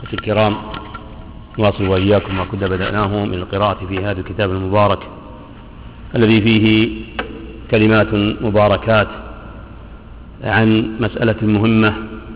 الكرام، واصل وإياكم ما كنا بدأناه من القراءة في هذا الكتاب المبارك الذي فيه كلمات مباركات عن مسألة مهمة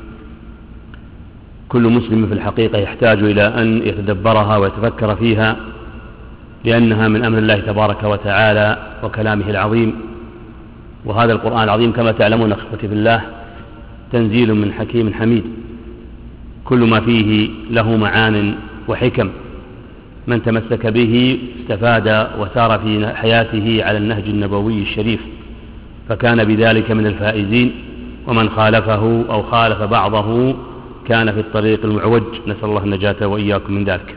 كل مسلم في الحقيقة يحتاج إلى أن يتدبرها ويتفكر فيها، لأنها من أمر الله تبارك وتعالى وكلامه العظيم. وهذا القرآن العظيم كما تعلمون أخوتي في الله تنزيل من حكيم حميد، كل ما فيه له معان وحكم، من تمسك به استفاد وسار في حياته على النهج النبوي الشريف فكان بذلك من الفائزين، ومن خالفه أو خالف بعضه كان في الطريق المعوج، نسأل الله النجاة وإياكم من ذلك.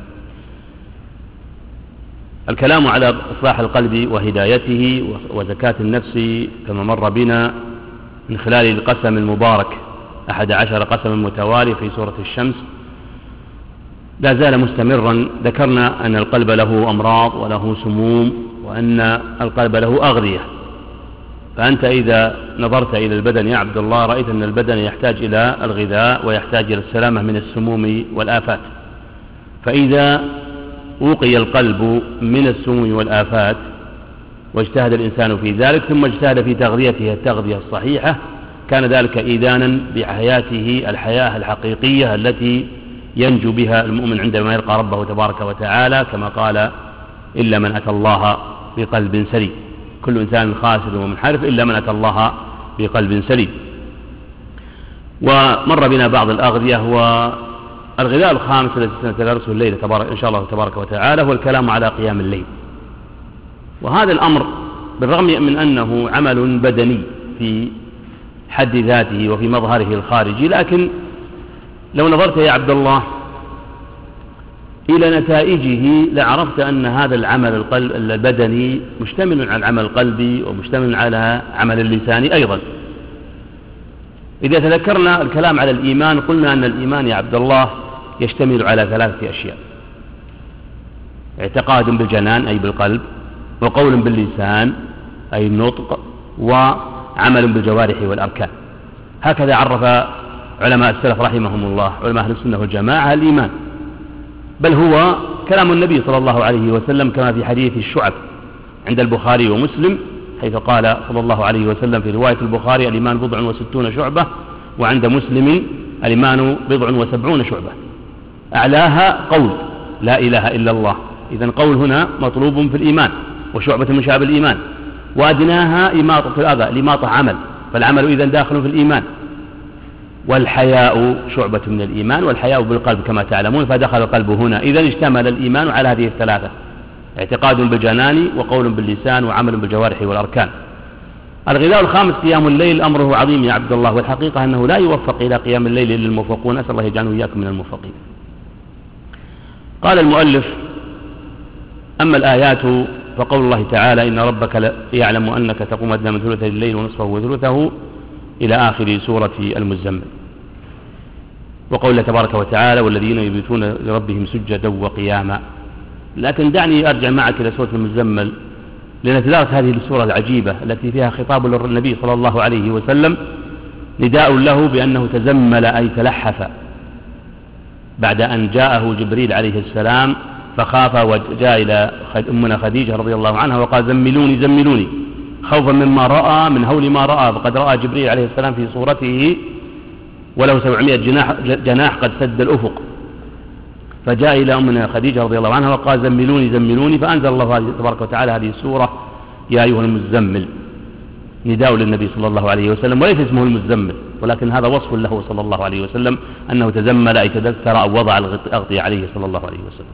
الكلام على إصلاح القلب وهدايته وزكاة النفس كما مر بنا من خلال القسم المبارك 11 قسما متوالي في سورة الشمس لا زال مستمرا. ذكرنا أن القلب له أمراض وله سموم، وأن القلب له أغذية. فأنت إذا نظرت إلى البدن يا عبد الله رأيت أن البدن يحتاج إلى الغذاء ويحتاج إلى السلامة من السموم والآفات. فإذا وقي القلب من السموم والآفات واجتهد الإنسان في ذلك ثم اجتهد في تغذيته التغذية الصحيحة، كان ذلك إيذانا بحياته الحياة الحقيقية التي ينجو بها المؤمن عندما يلقى ربه تبارك وتعالى، كما قال إلا من أتى الله بقلب سليم. كل إنسان خاسر ومنحرف إلا من أتى الله بقلب سليم. ومر بنا بعض الأغذية. والغذاء الخامس الذي سنتدرسه الليلة إن شاء الله تبارك وتعالى هو الكلام على قيام الليل. وهذا الأمر بالرغم من أنه عمل بدني في حد ذاته وفي مظهره الخارجي، لكن لو نظرت يا عبد الله إلى نتائجه لعرفت أن هذا العمل البدني مشتمل على العمل القلبي ومشتمل على عمل اللسان أيضا. إذا تذكرنا الكلام على الإيمان قلنا أن الإيمان يا عبد الله يشتمل على 3 أشياء: اعتقاد بالجنان أي بالقلب، وقول باللسان أي النطق، وعمل بالجوارح والأركان. هكذا عرف علماء السلف رحمهم الله علماء أهل السنة والجماعة الإيمان، بل هو كلام النبي صلى الله عليه وسلم كما في حديث الشعب عند البخاري ومسلم، حيث قال صلى الله عليه وسلم في رواية البخاري: الإيمان 60 شعبة، وعند مسلم: الإيمان 70 شعبة، أعلاها قول لا إله إلا الله. إذن قول هنا مطلوب في الإيمان، وشعبة من شعب الإيمان، وأدناها إماطة في الأذى، الإماطة عمل، فالعمل إذن داخل في الإيمان. والحياء شعبة من الإيمان، والحياء بالقلب كما تعلمون، فدخل القلب هنا. إذن اشتمل الإيمان على هذه ال3: اعتقاد بالجنان، وقول باللسان، وعمل بالجوارح والأركان. الغذاء الخامس قيام الليل، أمره عظيم يا عبد الله، والحقيقة أنه لا يوفق إلى قيام الليل إلا الموفقون، أسأل الله يجعلنا وإياكم من الموفقين. قال المؤلف: أما الآيات فقول الله تعالى: إن ربك يعلم أنك تقوم أدنى من ثلثي الليل ونصفه وثلثه إلى آخر سورة المزمل. وقول الله تبارك وتعالى: والذين يبيتون لربهم سجدا وقياما. لكن دعني أرجع معك إلى سورة المزمل لنتدارس هذه السورة العجيبة التي فيها خطاب للنبي صلى الله عليه وسلم، نداء له بأنه تزمل أي تلحف بعد أن جاءه جبريل عليه السلام فخاف وجاء إلى أمنا خديجة رضي الله عنها وقال: زملوني زملوني، خوفا مما رأى من هول ما رأى. فقد رأى جبريل عليه السلام في صورته وله 700 جناح قد سد الأفق، فجاء إلى أمنا خديجة رضي الله عنها وقال: زملوني زملوني، فأنزل الله تبارك وتعالى هذه السورة: يا أيها المزمل، نداء للنبي صلى الله عليه وسلم، وليس اسمه المزمل، ولكن هذا وصف له صلى الله عليه وسلم أنه تزمل أي تدثر أو وضع الأغطية عليه صلى الله عليه وسلم.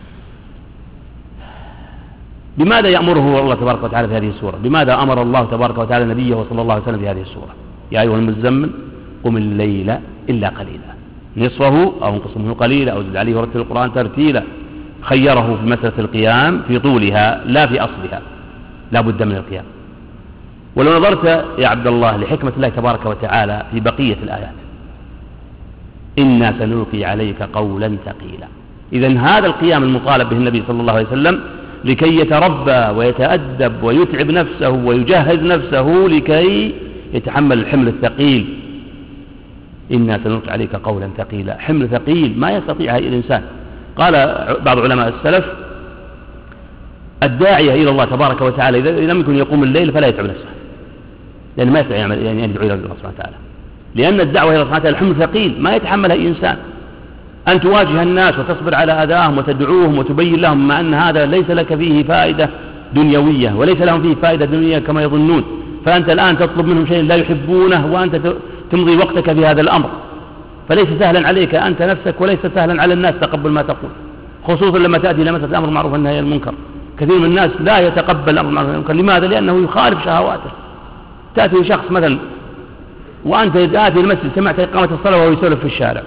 بماذا يأمره الله تبارك وتعالى في هذه السورة؟ بماذا أمر الله تبارك وتعالى نبيه صلى الله عليه وسلم في هذه السورة؟ يا أيها المزمل قم الليل إلا قليلا، نصفه أو انقص منه قليلا أو زد عليه ورتل القرآن ترتيلا. خيره في مسألة القيام في طولها لا في أصلها، لا بد من القيام. ولو نظرت يا عبد الله لحكمة الله تبارك وتعالى في بقية الآيات: إنا سنلقي عليك قولا ثقيلا. إذن هذا القيام المطالب به النبي صلى الله عليه وسلم لكي يتربى ويتأدب ويتعب نفسه ويجهز نفسه لكي يتحمل الحمل الثقيل إنا سنلقي عليك قولا ثقيلا. حمل ثقيل ما يستطيعها أي الإنسان. قال بعض علماء السلف الداعية إلى الله تبارك وتعالى إذا لم يكن يقوم الليل فلا يتعب نفسه، لأن ما يستطيع يعني يدعو إلى الله سبحانه وتعالى، لأن الدعوة إلى الله سبحانه وتعالى حمل ثقيل ما يتحملها أي إنسان. أن تواجه الناس وتصبر على أذاهم وتدعوهم وتبين لهم مع أن هذا ليس لك فيه فائدة دنيوية وليس لهم فيه فائدة دنيوية كما يظنون، فأنت الآن تطلب منهم شيء لا يحبونه وأنت تمضي وقتك في هذا الأمر، فليس سهلا عليك أنت نفسك وليس سهلا على الناس تقبل ما تقول، خصوصا لما تأتي إلى مسألة الأمر بالمعروف والنهي عن المنكر. كثير من الناس لا يتقبل الأمر بالمعروف والنهي عن المنكر. لماذا؟ لأنه يخالف شهواته. تأتي شخص مثلا وأنت آتي المسجد سمعت إقامة الصلاة وهو يسولف في الشارع،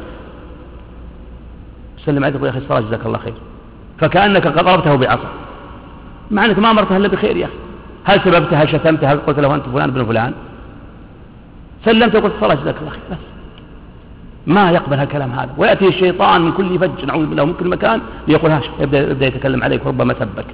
سلم عليك يا أخي الصلاة جزاك الله خير، فكأنك قد ضربته بعصا مع أنك ما أمرته إلا بخير. يا أخي هل سببته؟ هل شتمته؟ هل قلت له أنت فلان بن فلان؟ سلمت وقلت الصلاة جزاك الله خير بس. ما يقبل هالكلام هذا، ويأتي الشيطان من كل فج نعوذ بالله من كل مكان ليقول هاش يبدأ يتكلم عليك وربما سبك.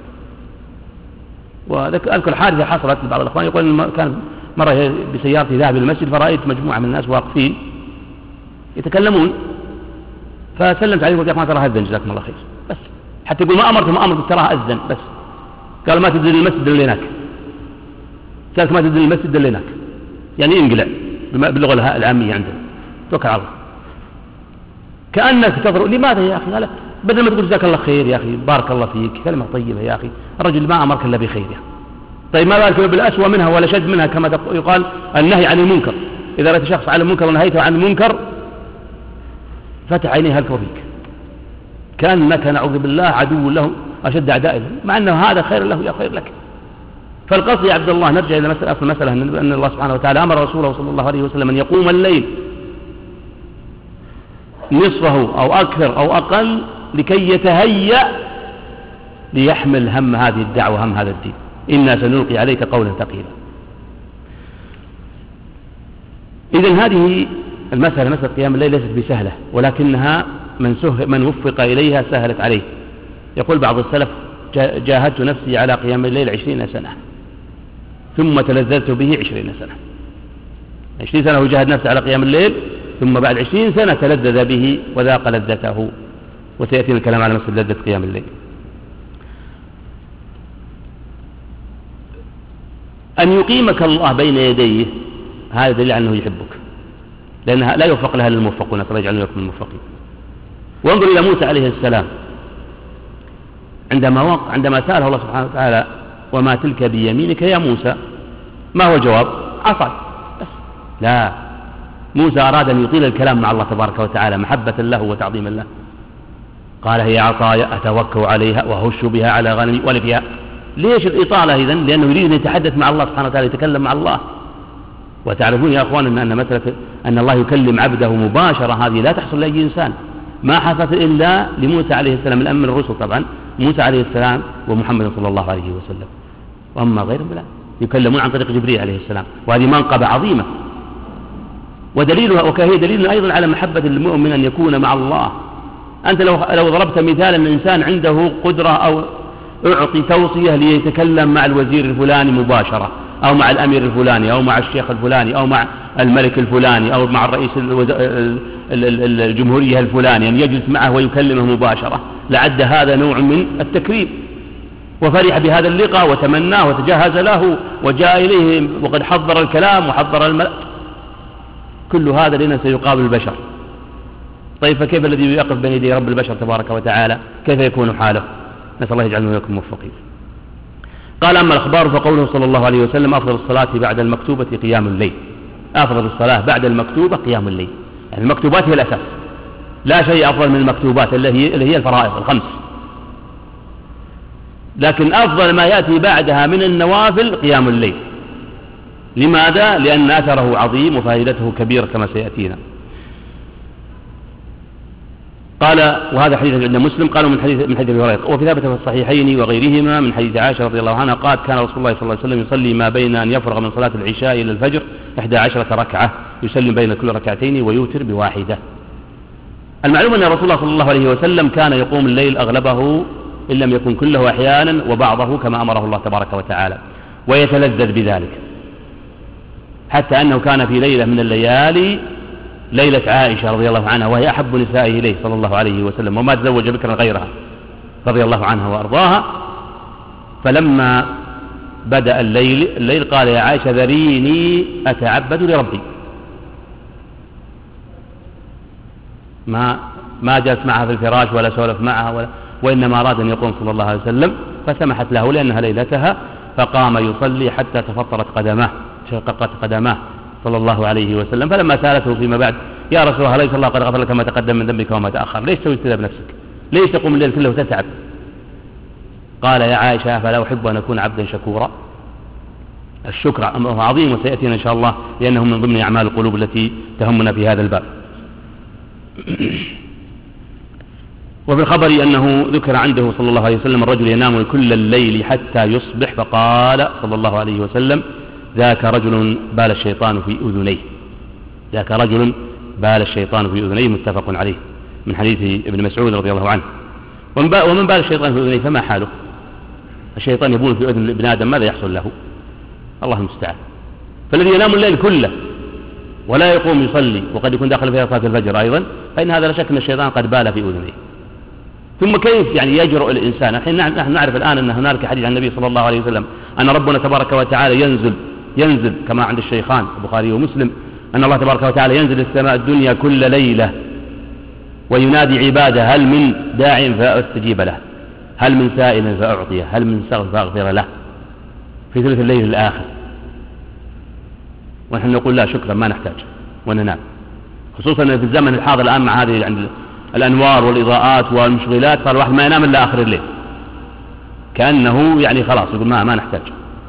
وأذكر حادثة حصلت لبعض الأخوان يقول كان مرة بسيارتي ذاهب إلى المسجد فرأيت مجموعة من الناس واقفين يتكلمون، فسلمت عليه وقلت ما ترى أذن جزاكم الله خير بس، حتى يقول ما أمرت تراها أذن بس. قال ما تدري المسجد اللي هناك، سألت ما تدري المسجد اللي هناك، يعني انقلع باللغة العامية عندنا توكل على الله. كأنك تضرب. لماذا يا أخي؟ قال بدل ما تقول جزاك الله خير يا أخي بارك الله فيك كلمة طيبة يا أخي، الرجل ما أمرك إلا بخير يا أخي. طيب ما بالك بالأسوأ منها ولا شد منها كما يقال النهي عن المنكر. إذا رأيت شخص على المنكر ونهيته عن المنكر فتح عينيه هلك وفيك، كأنك نعوذ بالله عدو له أشد أعدائه، مع أنه هذا خير له يا خير لك. فالقصد يا عبد الله نرجع إلى أصل المسألة أن الله سبحانه وتعالى أمر رسوله صلى الله عليه وسلم أن يقوم الليل نصفه أو أكثر أو أقل لكي يتهيأ ليحمل هم هذه الدعوة هم هذا الدين. إنا سنلقي عليك قولا ثقيلا. إذن هذه المسألة مسألة قيام الليل ليست بسهلة، ولكنها من وفق إليها سهلت عليه. يقول بعض السلف جاهدت نفسي على قيام الليل 20 سنة ثم تلذذت به 20 سنة. 20 سنة يجاهد نفسه على قيام الليل ثم بعد 20 سنة تلذذ به وذاق لذته، وسيأتي الكلام على مسألة لذة قيام الليل. أن يقيمك الله بين يديه هذا دليل أنه يحبك، لأنها لا يوفق لها للموفقون، نسأل الله يجعلنا وإياكم من الموفقين. وانظر إلى موسى عليه السلام عندما سأله الله سبحانه وتعالى وما تلك بيمينك يا موسى، ما هو الجواب؟ عصاي بس. لا، موسى أراد أن يطيل الكلام مع الله تبارك وتعالى محبة له وتعظيما له. قال هي عصاي أتوكل عليها وأهش بها على غنمي ولفها. ليش الإطالة إذن؟ لأنه يريد أن يتحدث مع الله سبحانه وتعالى، يتكلم مع الله. وتعرفون يا أخوان أن مسألة أن الله يكلم عبده مباشرة هذه لا تحصل لأي إنسان، ما حصلت إلا لموسى عليه السلام الأمن الرسل طبعا، موسى عليه السلام ومحمد صلى الله عليه وسلم، وأما غيرهم لا يكلمون عن طريق جبريل عليه السلام، وهذه منقبة عظيمة. ودليلها وكهي دليل أيضا على محبة المؤمن أن يكون مع الله. أنت لو ضربت مثالا من إنسان عنده قدرة أو أعطي توصية ليتكلم مع الوزير الفلاني مباشرة أو مع الأمير الفلاني أو مع الشيخ الفلاني أو مع الملك الفلاني أو مع الرئيس الجمهورية الفلاني، أن يجلس معه ويكلمه مباشرة، لعد هذا نوع من التكريم، وفرح بهذا اللقاء وتمناه وتجهز له وجاء إليه وقد حضر الكلام وحضر الملأ. كل هذا لنا سيقابل البشر. طيب فكيف الذي يقف بين يدي رب البشر تبارك وتعالى كيف يكون حاله؟ نسأل الله يجعلنا وإياكم موفقين. قال أما الأخبار فقوله صلى الله عليه وسلم أفضل الصلاة بعد المكتوبة قيام الليل. أفضل الصلاة بعد المكتوبة قيام الليل، يعني المكتوبات هي الأساس، لا شيء أفضل من المكتوبات اللي هي الفرائض الخمس، لكن أفضل ما يأتي بعدها من النوافل قيام الليل. لماذا؟ لأن أثره عظيم وفائدته كبيرة كما سيأتينا. قال وهذا حديث عند مسلم، قالوا من حديث أبي هريرة، وفي ثابت في الصحيحين وغيرهما من حديث عائشة رضي الله عنها قالت كان رسول الله صلى الله عليه وسلم يصلي ما بين أن يفرغ من صلاة العشاء إلى الفجر 11 ركعة، يسلم بين كل ركعتين ويوتر بواحدة. المعلوم أن رسول الله صلى الله عليه وسلم كان يقوم الليل أغلبه إن لم يكن كله أحيانا وبعضه كما أمره الله تبارك وتعالى، ويتلذذ بذلك، حتى أنه كان في ليلة من الليالي ليلة عائشة رضي الله عنها وهي أحب نسائه إليه صلى الله عليه وسلم، وما تزوج بكرا غيرها رضي الله عنها وأرضاها. فلما بدأ الليل قال يا عائشة ذريني أتعبد لربي. ما جلس معها في الفراش ولا سولف معها وإنما أراد أن يقوم صلى الله عليه وسلم، فسمحت له لأنها ليلتها، فقام يصلي حتى تفطرت قدماه، شققت قدماه صلى الله عليه وسلم. فلما سألته فيما بعد يا رسول الله ليس الله قد غفر لك ما تقدم من ذنبك وما تأخر، ليش تسوي كذا بنفسك؟ ليش تقوم الليل كله وتتعب؟ قال يا عائشة فلا أحب أن أكون عبدا شكورا. الشكر أمره عظيم وسيأتينا إن شاء الله لأنه من ضمن أعمال القلوب التي تهمنا في هذا الباب. وفي الخبر أنه ذكر عنده صلى الله عليه وسلم الرجل ينام كل الليل حتى يصبح، فقال صلى الله عليه وسلم ذاك رجل بال الشيطان في أذنيه. ذاك رجل بال الشيطان في أذنيه، متفق عليه من حديث ابن مسعود رضي الله عنه. ومن بال الشيطان في أذنيه فما حاله؟ الشيطان يبول في أذن ابن آدم ماذا يحصل له؟ الله المستعان. فالذي ينام الليل كله ولا يقوم يصلي وقد يكون داخل فيها صلاة الفجر أيضا، فإن هذا لا شك أن الشيطان قد بال في أذنيه. ثم كيف يعني يجرؤ الإنسان؟ الحين نحن نعرف الآن أن هنالك حديث عن النبي صلى الله عليه وسلم أن ربنا تبارك وتعالى ينزل كما عند الشيخان البخاري ومسلم أن الله تبارك وتعالى ينزل السماء الدنيا كل ليلة وينادي عباده هل من داع فأستجيب له، هل من سائل فأعطيه، هل من سغل فأغفر له، في ثلث الليل الآخر. ونحن نقول لا شكرا ما نحتاج وننام، خصوصا في الزمن الحاضر الآن مع هذه عند الأنوار والإضاءات والمشغلات صار الواحد ما ينام إلا آخر الليل، كأنه يعني خلاص يقول ما نحتاج.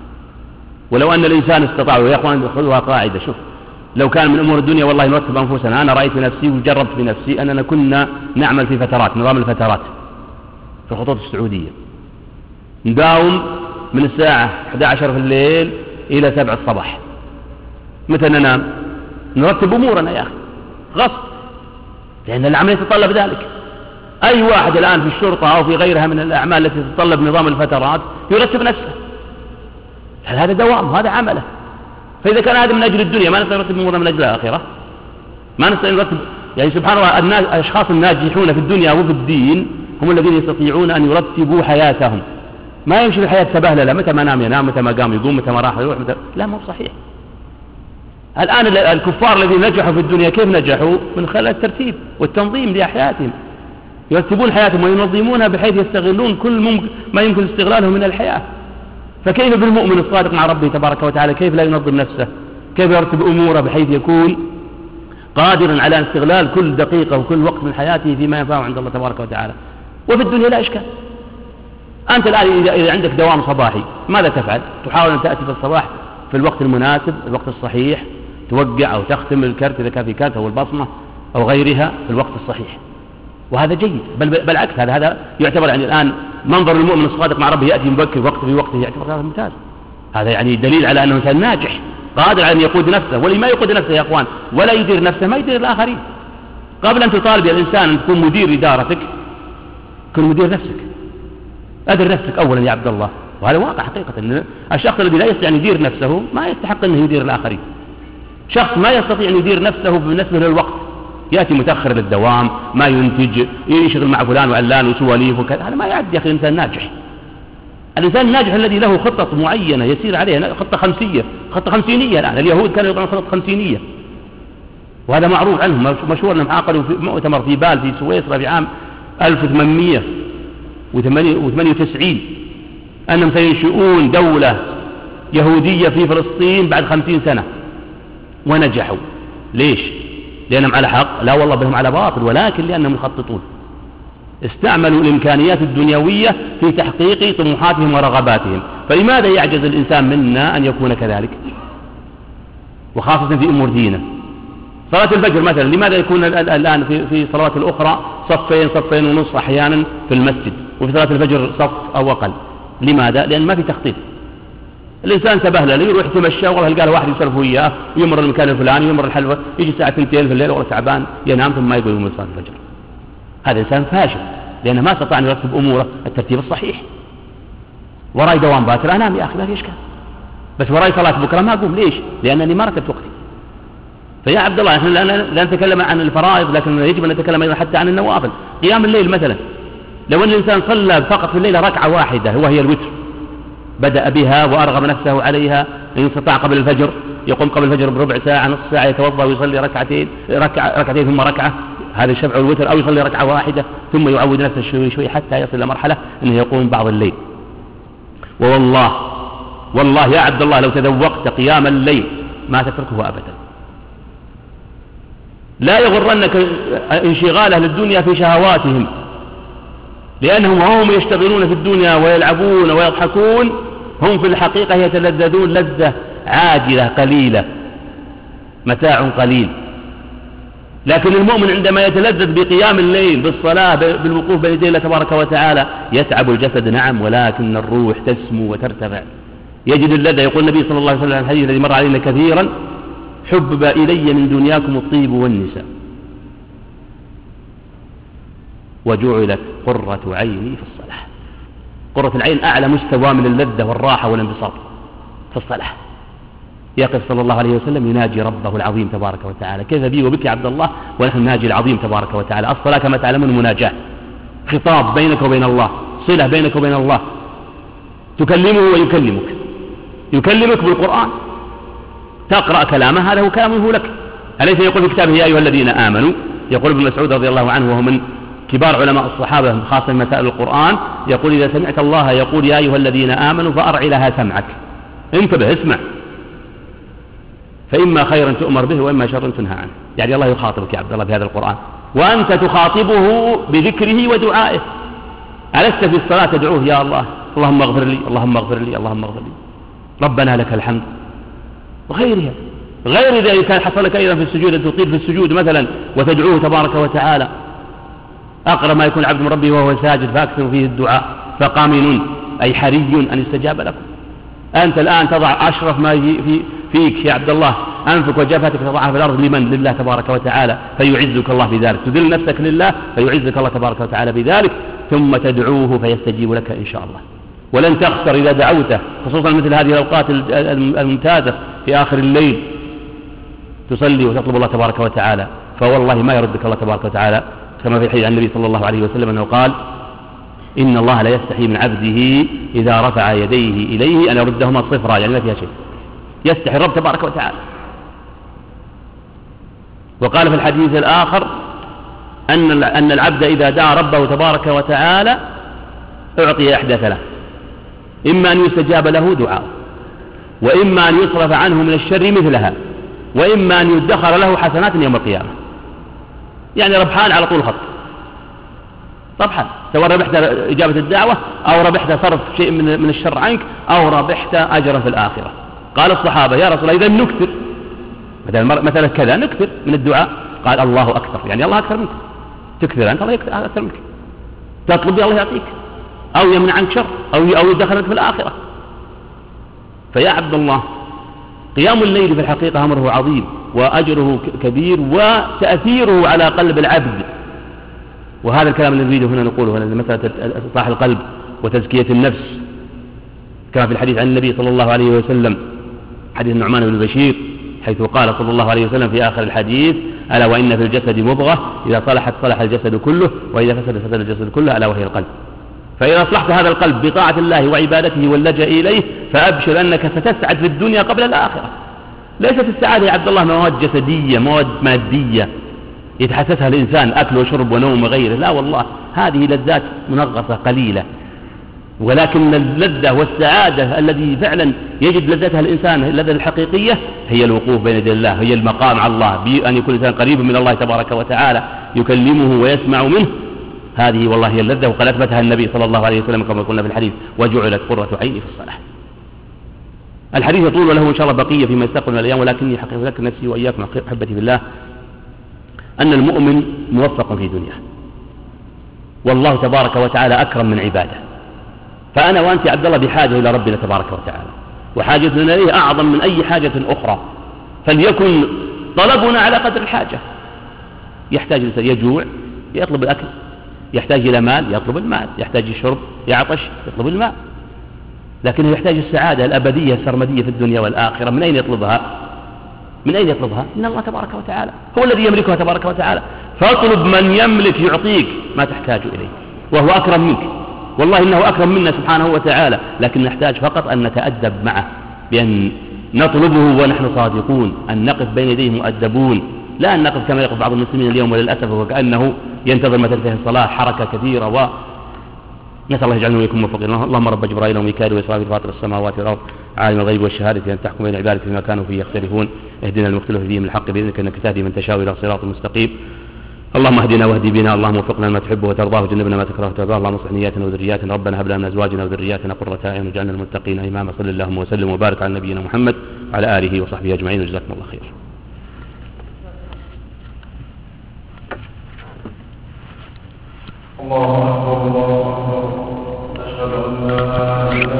ولو أن الإنسان استطاع، ويا أخوان خذوها قاعدة، شوف لو كان من أمور الدنيا والله نرتب أنفسنا. أنا رأيت نفسي وجربت بنفسي أننا كنا نعمل في فترات، نظام الفترات في الخطوط السعودية، نداوم من الساعة 11 في الليل إلى 7 الصباح. متى ننام؟ نرتب أمورنا يا أخي غصب، لأن العمل يتطلب ذلك. أي واحد الآن في الشرطة أو في غيرها من الأعمال التي تتطلب نظام الفترات يرتب نفسه، هذا دوام، هذا عمله. فإذا كان هذا من أجل الدنيا ما نستطيع نرتب أمورنا من أجل الآخرة، ما نستطيع نرتب. يعني سبحان الله الأشخاص الناجحون في الدنيا وفي الدين هم الذين يستطيعون أن يرتبوا حياتهم. ما يمشي الحياة تبهللة، متى ما نام ينام، متى ما قام يقوم، متى ما راح يروح، لا مو صحيح. الآن الكفار الذين نجحوا في الدنيا كيف نجحوا؟ من خلال الترتيب والتنظيم لحياتهم، يرتبون حياتهم وينظمونها بحيث يستغلون كل ما يمكن استغلاله من الحياة. فكيف بالمؤمن الصادق مع ربه تبارك وتعالى؟ كيف لا ينظم نفسه؟ كيف يرتب أموره بحيث يكون قادرا على استغلال كل دقيقة وكل وقت من حياته فيما ينفعه عند الله تبارك وتعالى؟ وفي الدنيا لا إشكال. أنت الآن إذا عندك دوام صباحي ماذا تفعل؟ تحاول أن تأتي في الصباح في الوقت المناسب، الوقت الصحيح، توقع أو تختم الكرت إذا كان في كرت أو البصمة أو غيرها في الوقت الصحيح، وهذا جيد. بالعكس هذا يعتبر يعني الآن منظر المؤمن الصادق مع ربه يأتي مبكر وقت في وقته، يعتبر هذا ممتاز. هذا يعني دليل على أنه إنسان ناجح قادر على أن يقود نفسه. واللي ما يقود نفسه يا أخوان ولا يدير نفسه ما يدير الآخرين. قبل أن تطالب الإنسان أن تكون مدير إدارتك كن مدير نفسك، أدر نفسك أولا يا عبد الله. وهذا واقع حقيقة، أن الشخص الذي لا يستطيع أن يدير نفسه ما يستحق أنه يدير الآخرين. شخص ما يستطيع أن يدير نفسه بالنسبة للوقت، يأتي متأخر للدوام، ما ينتج، يشغل مع فلان وعلان وسواليف وكذا، هذا ما يعد يا أخي إنسان ناجح. الإنسان الناجح الذي له خطة معينة يسير عليها، خطة خمسينية. الآن اليهود كانوا يضعون خطة 50، وهذا معروف عنهم، مشهور أنهم عقدوا في مؤتمر في بال في سويسرا في عام 1898 أنهم سينشئون دولة يهودية في فلسطين بعد 50 سنة، ونجحوا. ليش؟ لأنهم على حق؟ لا والله بهم على باطل، ولكن لأنهم يخططون، استعملوا الإمكانيات الدنيوية في تحقيق طموحاتهم ورغباتهم. فلماذا يعجز الإنسان منا أن يكون كذلك؟ وخاصة في أمور دينه. صلاة الفجر مثلا لماذا يكون الآن في صلوات الأخرى صفين ونصف أحيانا في المسجد، وفي صلاة الفجر صف أو أقل؟ لماذا؟ لأن ما في تخطيط. الإنسان تبهلل يروح يتمشى، والله قال واحد يسولف وياه ويمر المكان الفلاني ويمر الحلوة، يجي الساعة 2 في الليل والله تعبان ينام ثم ما يقوم من صلاة الفجر. هذا إنسان فاشل لأنه ما استطاع أن يرتب أموره الترتيب الصحيح. وراي دوام باكر أنام يا أخي ما في إشكال، بس وراي صلاة بكرة ما أقوم. ليش؟ لأنني ما رتبت وقتي. فيا عبد الله، نحن لا نتكلم عن الفرائض، لكن يجب أن نتكلم أيضا حتى عن النوافل. قيام الليل مثلا، لو أن الإنسان صلى فقط في الليل ركعة واحدة وهي الوتر، بدأ بها وأرغب نفسه عليها، إن استطاع قبل الفجر يقوم قبل الفجر بربع ساعة نصف ساعة، يتوضأ ويصلي ركعتين ثم ركعة، هذا الشفع والوتر، أو يصلي ركعة واحدة ثم يعود نفسه شوي شوي حتى يصل إلى مرحلة أنه يقوم بعض الليل. والله يا عبد الله، لو تذوقت قيام الليل ما تتركه أبدا. لا يغرنك انشغال أهل الدنيا في شهواتهم، لأنهم هم يشتغلون في الدنيا ويلعبون ويضحكون، هم في الحقيقة يتلذذون لذة عاجلة قليلة، متاع قليل. لكن المؤمن عندما يتلذذ بقيام الليل، بالصلاة، بالوقوف بين يدي الله تبارك وتعالى، يتعب الجسد نعم، ولكن الروح تسمو وترتفع، يجد اللذة. يقول النبي صلى الله عليه وسلم الحديث الذي مر علينا كثيرا: حبب إلي من دنياكم الطيب والنساء، وجعلت قرة عيني في الصلاة. قرة العين أعلى مستوى من اللذة والراحة والانبساط في الصلاة. يقف صلى الله عليه وسلم يناجي ربه العظيم تبارك وتعالى. كيف بي وبك يا عبد الله ونحن ناجي العظيم تبارك وتعالى؟ الصلاة كما تعلمون مناجاة، خطاب بينك وبين الله، صلة بينك وبين الله، تكلمه ويكلمك، يكلمك بالقرآن، تقرأ كلامه، هذا هو كلامه لك. أليس يقول في كتابه: يا أيها الذين آمنوا؟ يقول ابن مسعود رضي الله عنه، وهو من كبار علماء الصحابة خاصة مسائل القرآن، يقول: إذا سمعت الله يقول يا أيها الذين آمنوا فأرع لها سمعك، انتبه، اسمع، فإما خيرا تؤمر به وإما شرا تنهى عنه. يعني الله يخاطبك يا عبد الله بهذا القرآن، وأنت تخاطبه بذكره ودعائه. ألست في الصلاة تدعوه: يا الله، اللهم اغفر لي، اللهم اغفر لي، اللهم اغفر لي، ربنا لك الحمد، وغيرها. غير إذا كان حصل لك أيضا في السجود أن تطيل في السجود مثلا وتدعوه تبارك وتعالى. أقرب ما يكون العبد من ربه وهو ساجد، فأكثر فيه الدعاء، فقامن أي حري أن يستجاب لكم. أنت الآن تضع أشرف ما فيك يا عبد الله، أنفك وجبهتك تضعها في الأرض لمن؟ لله تبارك وتعالى، فيعزك الله بذلك، تذل نفسك لله فيعزك الله تبارك وتعالى بذلك، ثم تدعوه فيستجيب لك إن شاء الله. ولن تخسر إذا دعوته، خصوصا مثل هذه الأوقات الممتازة في آخر الليل تصلي وتطلب الله تبارك وتعالى، فوالله ما يردك الله تبارك وتعالى، كما في الحديث عن النبي صلى الله عليه وسلم أنه قال: إن الله لا يستحي من عبده إذا رفع يديه إليه أن يردهما صفرا، يعني ما فيها شيء، يستحي الرب تبارك وتعالى. وقال في الحديث الآخر أن العبد إذا دعا ربه تبارك وتعالى أعطي إحدى ثلاث: إما أن يستجاب له دعاء، وإما أن يصرف عنه من الشر مثلها، وإما أن يدخر له حسنات يوم القيامة. يعني ربحان على طول الخط، ربحان، سواء ربحت إجابة الدعوة أو ربحت صرف شيء من الشر عنك أو ربحت أجرا في الآخرة. قال الصحابة: يا رسول الله إذا نكثر مثلا كذا، نكثر من الدعاء. قال: الله أكثر، يعني الله أكثر منك، تكثر أنت الله أكثر منك، تطلب الله يعطيك، أو يمنع عنك شر، أو يدخلك في الآخرة. فيا عبد الله، قيام الليل في الحقيقة أمره عظيم وأجره كبير وتأثيره على قلب العبد. وهذا الكلام الذي نريده هنا نقوله هنا، مسألة إصلاح القلب وتزكية النفس، كما في الحديث عن النبي صلى الله عليه وسلم، حديث النعمان بن بشير، حيث قال صلى الله عليه وسلم في آخر الحديث: ألا وإن في الجسد مضغة إذا صلحت صلح الجسد كله، وإذا فسد فسد الجسد كله، ألا وهي القلب. فإذا أصلحت هذا القلب بطاعة الله وعبادته واللجأ إليه، فأبشر أنك ستسعد في الدنيا قبل الآخرة. ليست السعادة يا عبد الله مواد جسدية، مواد مادية يتحسسها الإنسان، أكل وشرب ونوم وغيره، لا والله، هذه لذات منغصة قليلة. ولكن اللذة والسعادة الذي فعلا يجد لذتها الإنسان، اللذة الحقيقية، هي الوقوف بين يدي الله، هي المقام على الله، بأن يكون الإنسان قريب من الله تبارك وتعالى، يكلمه ويسمع منه. هذه والله هي اللذة، وقد أثبتها النبي صلى الله عليه وسلم كما قلنا في الحديث: وجعلت قرة عيني في الصلاة. الحديث يطول وله إن شاء الله بقية فيما يستقبل من الأيام، ولكني حقيقة أذكر نفسي وإياكم أحبتي بالله أن المؤمن موفق في دنياه، والله تبارك وتعالى أكرم من عباده. فأنا وأنت يا عبد الله بحاجة إلى ربنا تبارك وتعالى، وحاجتنا إليه أعظم من أي حاجة أخرى، فليكن طلبنا على قدر الحاجة. يحتاج الإنسان، يجوع يطلب الأكل، يحتاج إلى مال يطلب المال، يحتاج الشرب يعطش يطلب الماء، لكنه يحتاج السعادة الأبدية السرمدية في الدنيا والآخرة. من أين يطلبها؟ من أين يطلبها؟ من الله تبارك وتعالى، هو الذي يملكها تبارك وتعالى. فاطلب من يملك يعطيك ما تحتاج إليه، وهو أكرم منك، والله إنه أكرم منا سبحانه وتعالى، لكن نحتاج فقط أن نتأدب معه بأن نطلبه ونحن صادقون، أن نقف بين يديه مؤدبون، لا أن نقف كما يقف بعض المسلمين اليوم وللأسف وكأنه ينتظر متى تنتهي الصلاة، حركة كثيرة. نسأل الله يجعلنا وإياكم موفقين. اللهم رب جبرائيل وميكائيل وإسرافيل فاطر السماوات والأرض عالم الغيب والشهادة، أن تحكم بين عبادك فيما كانوا فيه يختلفون، اهدنا المختلف فيه من الحق بإذنك إنك تهدي من تشاء إلى صراط مستقيم. اللهم اهدنا واهد بنا، اللهم وفقنا لما تحبه وترضاه وجنبنا ما تكره وترضاه، اللهم اصلح نياتنا وذرياتنا، ربنا هب لنا من ازواجنا وذرياتنا قرة اعين واجعلنا المتقين اماما. صلى اللهم وسلم وبارك على نبينا محمد وعلى اله وصحبه اجمعين، وجزاكم الله خير. الله أكبر الله أكبر، أشهد أن لا إله